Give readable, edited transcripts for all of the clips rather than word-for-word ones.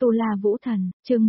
Tu La Vũ Thần, chương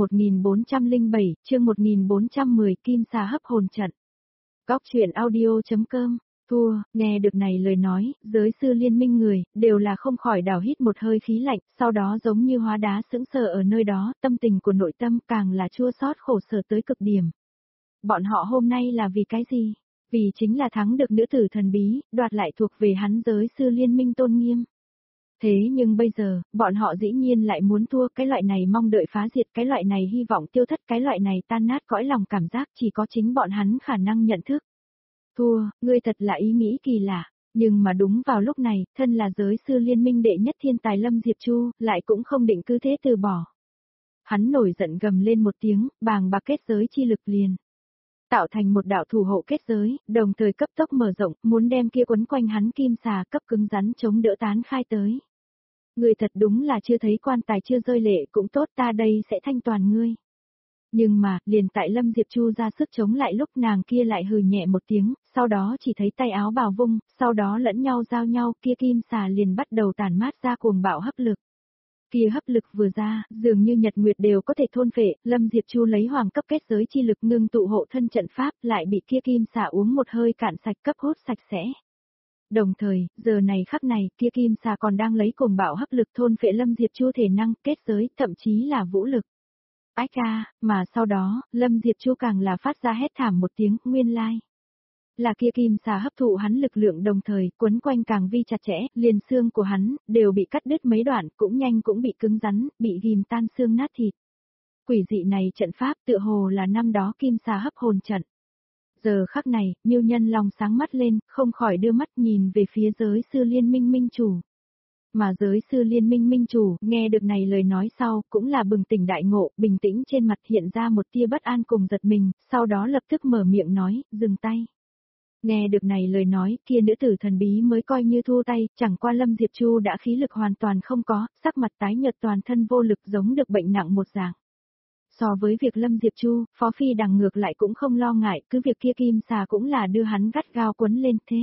1407, chương 1410 Kim Xà hấp hồn trận. Góc truyện audio.com. Thua, nghe được này lời nói, giới sư liên minh người, đều là không khỏi đảo hít một hơi khí lạnh, sau đó giống như hóa đá sững sờ ở nơi đó, tâm tình của nội tâm càng là chua xót khổ sở tới cực điểm. Bọn họ hôm nay là vì cái gì? Vì chính là thắng được nữ tử thần bí, đoạt lại thuộc về hắn giới sư liên minh tôn nghiêm. Thế nhưng bây giờ, bọn họ dĩ nhiên lại muốn thua, cái loại này mong đợi phá diệt, cái loại này hy vọng tiêu thất, cái loại này tan nát cõi lòng cảm giác chỉ có chính bọn hắn khả năng nhận thức. Thua, ngươi thật là ý nghĩ kỳ lạ, nhưng mà đúng vào lúc này, thân là giới sư liên minh đệ nhất thiên tài Lâm Diệp Chu, lại cũng không định cứ thế từ bỏ. Hắn nổi giận gầm lên một tiếng, bàng bạc kết giới chi lực liền tạo thành một đạo thủ hộ kết giới, đồng thời cấp tốc mở rộng, muốn đem kia quấn quanh hắn kim xà cấp cứng rắn chống đỡ tán khai tới. Ngươi thật đúng là chưa thấy quan tài chưa rơi lệ cũng tốt, ta đây sẽ thanh toàn ngươi. Nhưng mà, liền tại Lâm Diệp Chu ra sức chống lại lúc nàng kia lại hừ nhẹ một tiếng, sau đó chỉ thấy tay áo bào vung, sau đó lẫn nhau giao nhau, kia kim xà liền bắt đầu tản mát ra cuồng bạo hấp lực. Kia hấp lực vừa ra, dường như nhật nguyệt đều có thể thôn phệ, Lâm Diệp Chu lấy hoàng cấp kết giới chi lực ngưng tụ hộ thân trận pháp, lại bị kia kim xà uống một hơi cạn sạch cấp hút sạch sẽ. Đồng thời, giờ này khắc này, kia kim xà còn đang lấy cuồng bạo hấp lực thôn phệ Lâm Diệp Chu thể năng, kết giới, thậm chí là vũ lực. Ách ca, mà sau đó, Lâm Diệp Chu càng là phát ra hét thảm một tiếng, nguyên lai. Là kia kim xà hấp thụ hắn lực lượng đồng thời, quấn quanh càng vi chặt chẽ, liền xương của hắn, đều bị cắt đứt mấy đoạn, cũng nhanh cũng bị cứng rắn, bị ghim tan xương nát thịt. Quỷ dị này trận pháp tựa hồ là năm đó kim xà hấp hồn trận. Giờ khắc này, Miêu Nhân lòng sáng mắt lên, không khỏi đưa mắt nhìn về phía giới sư liên minh minh chủ. Mà giới sư liên minh minh chủ, nghe được này lời nói sau, cũng là bừng tỉnh đại ngộ, bình tĩnh trên mặt hiện ra một tia bất an cùng giật mình, sau đó lập tức mở miệng nói, dừng tay. Nghe được này lời nói, kia nữ tử thần bí mới coi như thu tay, chẳng qua Lâm Diệp Chu đã khí lực hoàn toàn không có, sắc mặt tái nhợt toàn thân vô lực giống được bệnh nặng một dạng. So với việc Lâm Diệp Chu, Phó Phi Đằng ngược lại cũng không lo ngại, cứ việc kia kim xà cũng là đưa hắn gắt gao quấn lên thế.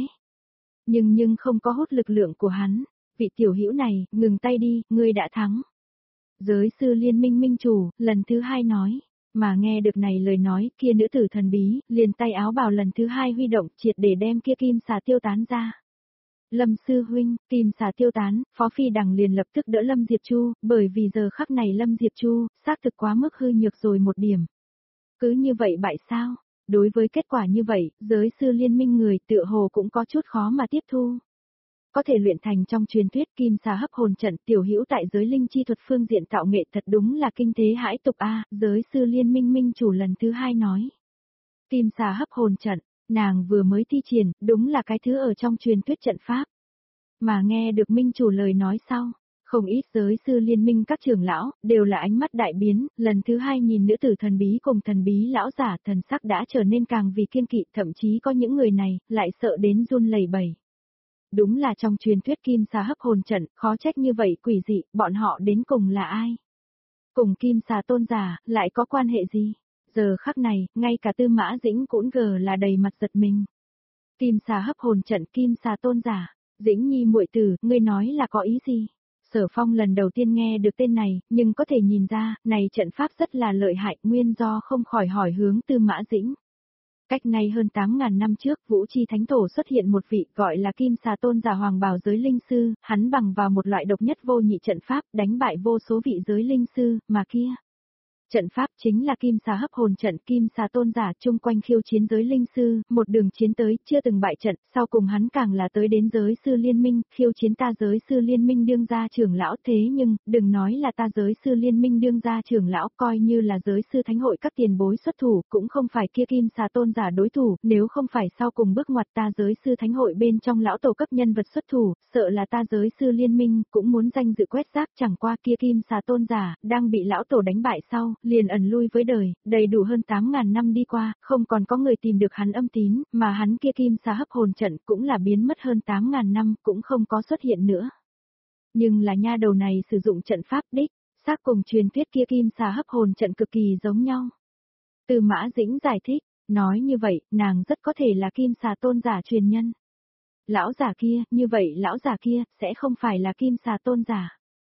Nhưng không có hút lực lượng của hắn, vị tiểu hữu này, ngừng tay đi, ngươi đã thắng. Giới sư liên minh minh chủ, lần thứ hai nói, mà nghe được này lời nói, kia nữ tử thần bí, liền tay áo bào lần thứ hai huy động, triệt để đem kia kim xà tiêu tán ra. Lâm sư huynh, kim xà tiêu tán, Phó Phi Đằng liền lập tức đỡ Lâm Diệp Chu, bởi vì giờ khắc này Lâm Diệp Chu, xác thực quá mức hư nhược rồi một điểm. Cứ như vậy bại sao? Đối với kết quả như vậy, giới sư liên minh người tựa hồ cũng có chút khó mà tiếp thu. Có thể luyện thành trong truyền thuyết kim xà hấp hồn trận, tiểu hữu tại giới linh chi thuật phương diện tạo nghệ thật đúng là kinh thế hãi tục a, giới sư liên minh minh chủ lần thứ hai nói. Kim xà hấp hồn trận, nàng vừa mới thi triển, đúng là cái thứ ở trong truyền thuyết trận pháp. Mà nghe được minh chủ lời nói sau, không ít giới sư liên minh các trưởng lão, đều là ánh mắt đại biến, lần thứ hai nhìn nữ tử thần bí cùng thần bí lão giả thần sắc đã trở nên càng vì kiên kỵ, thậm chí có những người này, lại sợ đến run lẩy bẩy. Đúng là trong truyền thuyết kim xà hấp hồn trận, khó trách như vậy quỷ dị, bọn họ đến cùng là ai? Cùng kim xà tôn giả, lại có quan hệ gì? Giờ khắc này, ngay cả Tư Mã Dĩnh cũng là đầy mặt giật mình. Kim xà hấp hồn trận, kim xà tôn giả, Dĩnh nhi muội tử, ngươi nói là có ý gì? Sở Phong lần đầu tiên nghe được tên này, nhưng có thể nhìn ra, này trận pháp rất là lợi hại, nguyên do không khỏi hỏi hướng Tư Mã Dĩnh. Cách nay hơn 8.000 năm trước, Vũ Chi Thánh Tổ xuất hiện một vị gọi là Kim Xà Tôn giả hoàng bào giới linh sư, hắn bằng vào một loại độc nhất vô nhị trận pháp đánh bại vô số vị giới linh sư, mà kia. Trận pháp chính là Kim Xà hấp hồn trận, Kim Xà Tôn giả chung quanh khiêu chiến giới linh sư, một đường chiến tới, chưa từng bại trận, sau cùng hắn càng là tới đến giới sư liên minh, khiêu chiến ta giới sư liên minh đương gia trưởng lão, thế nhưng, đừng nói là ta giới sư liên minh đương gia trưởng lão, coi như là giới sư thánh hội các tiền bối xuất thủ, cũng không phải kia Kim Xà Tôn giả đối thủ, nếu không phải sau cùng bước ngoặt ta giới sư thánh hội bên trong lão tổ cấp nhân vật xuất thủ, sợ là ta giới sư liên minh, cũng muốn danh dự quét rác, chẳng qua kia Kim Xà Tôn giả, đang bị lão tổ đánh bại sau, liền ẩn lui với đời, đầy đủ hơn 8.000 năm đi qua, không còn có người tìm được hắn âm tín, mà hắn kia kim xà hấp hồn trận cũng là biến mất hơn 8.000 năm, cũng không có xuất hiện nữa. Nhưng là nha đầu này sử dụng trận pháp đích, xác cùng truyền thuyết kia kim xà hấp hồn trận cực kỳ giống nhau. Tư Mã Dĩnh giải thích, nói như vậy, nàng rất có thể là kim xà tôn giả truyền nhân. Lão giả kia, như vậy lão giả kia, sẽ không phải là kim xà tôn giả.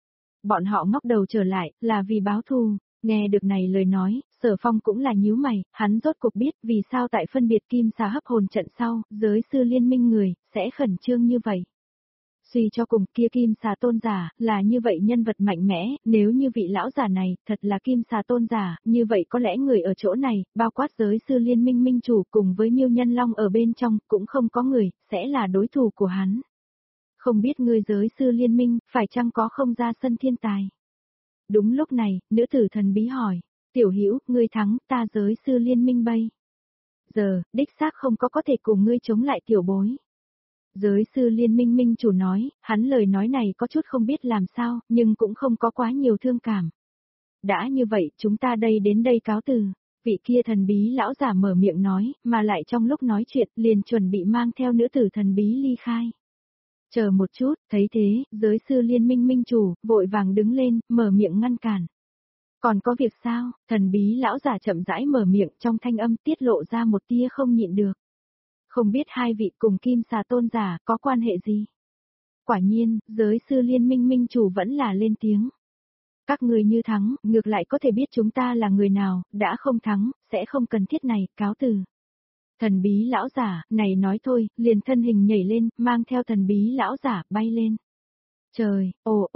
bọn họ ngóc đầu trở lại, là vì báo thù. Nghe được này lời nói, Sở Phong cũng là nhíu mày, hắn rốt cuộc biết vì sao tại phân biệt kim xà hấp hồn trận sau, giới sư liên minh người, sẽ khẩn trương như vậy. Suy cho cùng kia kim xà tôn giả, là như vậy nhân vật mạnh mẽ, nếu như vị lão giả này, thật là kim xà tôn giả, như vậy có lẽ người ở chỗ này, bao quát giới sư liên minh minh chủ cùng với Miêu Nhân Long ở bên trong, cũng không có người, sẽ là đối thủ của hắn. Không biết ngươi giới sư liên minh, phải chăng có không ra sân thiên tài? Đúng lúc này, nữ tử thần bí hỏi, tiểu hữu, ngươi thắng, ta giới sư liên minh bây. Giờ, đích xác không có thể cùng ngươi chống lại tiểu bối. Giới sư liên minh minh chủ nói, hắn lời nói này có chút không biết làm sao, nhưng cũng không có quá nhiều thương cảm. Đã như vậy, chúng ta đến đây cáo từ. Vị kia thần bí lão giả mở miệng nói, mà lại trong lúc nói chuyện, liền chuẩn bị mang theo nữ tử thần bí ly khai. Chờ một chút, thấy thế, giới sư liên minh minh chủ, vội vàng đứng lên, mở miệng ngăn cản. Còn có việc sao, thần bí lão giả chậm rãi mở miệng trong thanh âm tiết lộ ra một tia không nhịn được. Không biết hai vị cùng kim xà tôn giả có quan hệ gì? Quả nhiên, giới sư liên minh minh chủ vẫn là lên tiếng. Các người như thắng, ngược lại có thể biết chúng ta là người nào, đã không thắng, sẽ không cần thiết này, cáo từ. Thần bí lão giả, này nói thôi, liền thân hình nhảy lên, mang theo thần bí lão giả, bay lên. Trời,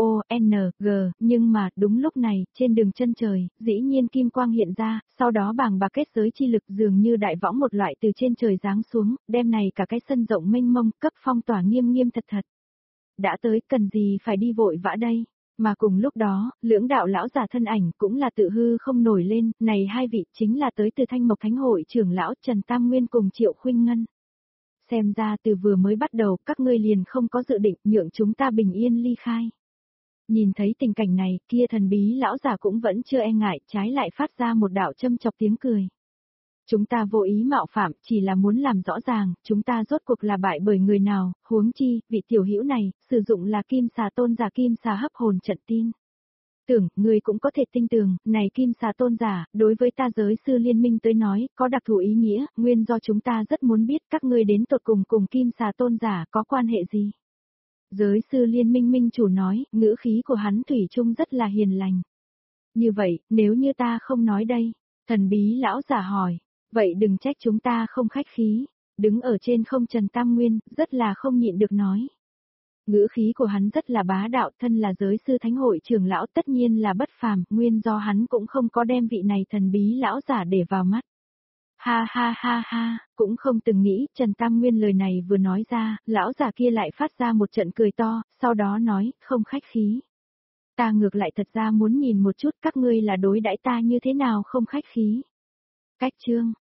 G, nhưng mà, đúng lúc này, trên đường chân trời, dĩ nhiên kim quang hiện ra, sau đó bàng bạc kết giới chi lực dường như đại võng một loại từ trên trời giáng xuống, đem này cả cái sân rộng mênh mông, cấp phong tỏa nghiêm nghiêm thật thật. Đã tới, cần gì phải đi vội vã đây? Mà cùng lúc đó, lưỡng đạo lão giả thân ảnh cũng là tự hư không nổi lên, này hai vị chính là tới từ Thanh Mộc Thánh hội trưởng lão Trần Tam Nguyên cùng Triệu Khuynh Ngân. Xem ra từ vừa mới bắt đầu, các ngươi liền không có dự định nhượng chúng ta bình yên ly khai. Nhìn thấy tình cảnh này, kia thần bí lão giả cũng vẫn chưa e ngại, trái lại phát ra một đạo châm chọc tiếng cười. Chúng ta vô ý mạo phạm, chỉ là muốn làm rõ ràng, chúng ta rốt cuộc là bại bởi người nào, huống chi, vị tiểu hữu này, sử dụng là kim xà tôn giả kim xà hấp hồn trận tin. Tưởng, người cũng có thể tin tưởng, này kim xà tôn giả, đối với ta giới sư liên minh tới nói, có đặc thù ý nghĩa, nguyên do chúng ta rất muốn biết các ngươi đến tột cùng kim xà tôn giả có quan hệ gì. Giới sư liên minh minh chủ nói, ngữ khí của hắn thủy chung rất là hiền lành. Như vậy, nếu như ta không nói đây, thần bí lão giả hỏi, vậy đừng trách chúng ta không khách khí, đứng ở trên không Trần Tam Nguyên, rất là không nhịn được nói. Ngữ khí của hắn rất là bá đạo, thân là giới sư thánh hội trưởng lão tất nhiên là bất phàm, nguyên do hắn cũng không có đem vị này thần bí lão giả để vào mắt. Ha ha ha ha, cũng không từng nghĩ, Trần Tam Nguyên lời này vừa nói ra, lão giả kia lại phát ra một trận cười to, sau đó nói, không khách khí. Ta ngược lại thật ra muốn nhìn một chút các ngươi là đối đãi ta như thế nào không khách khí. Cách chương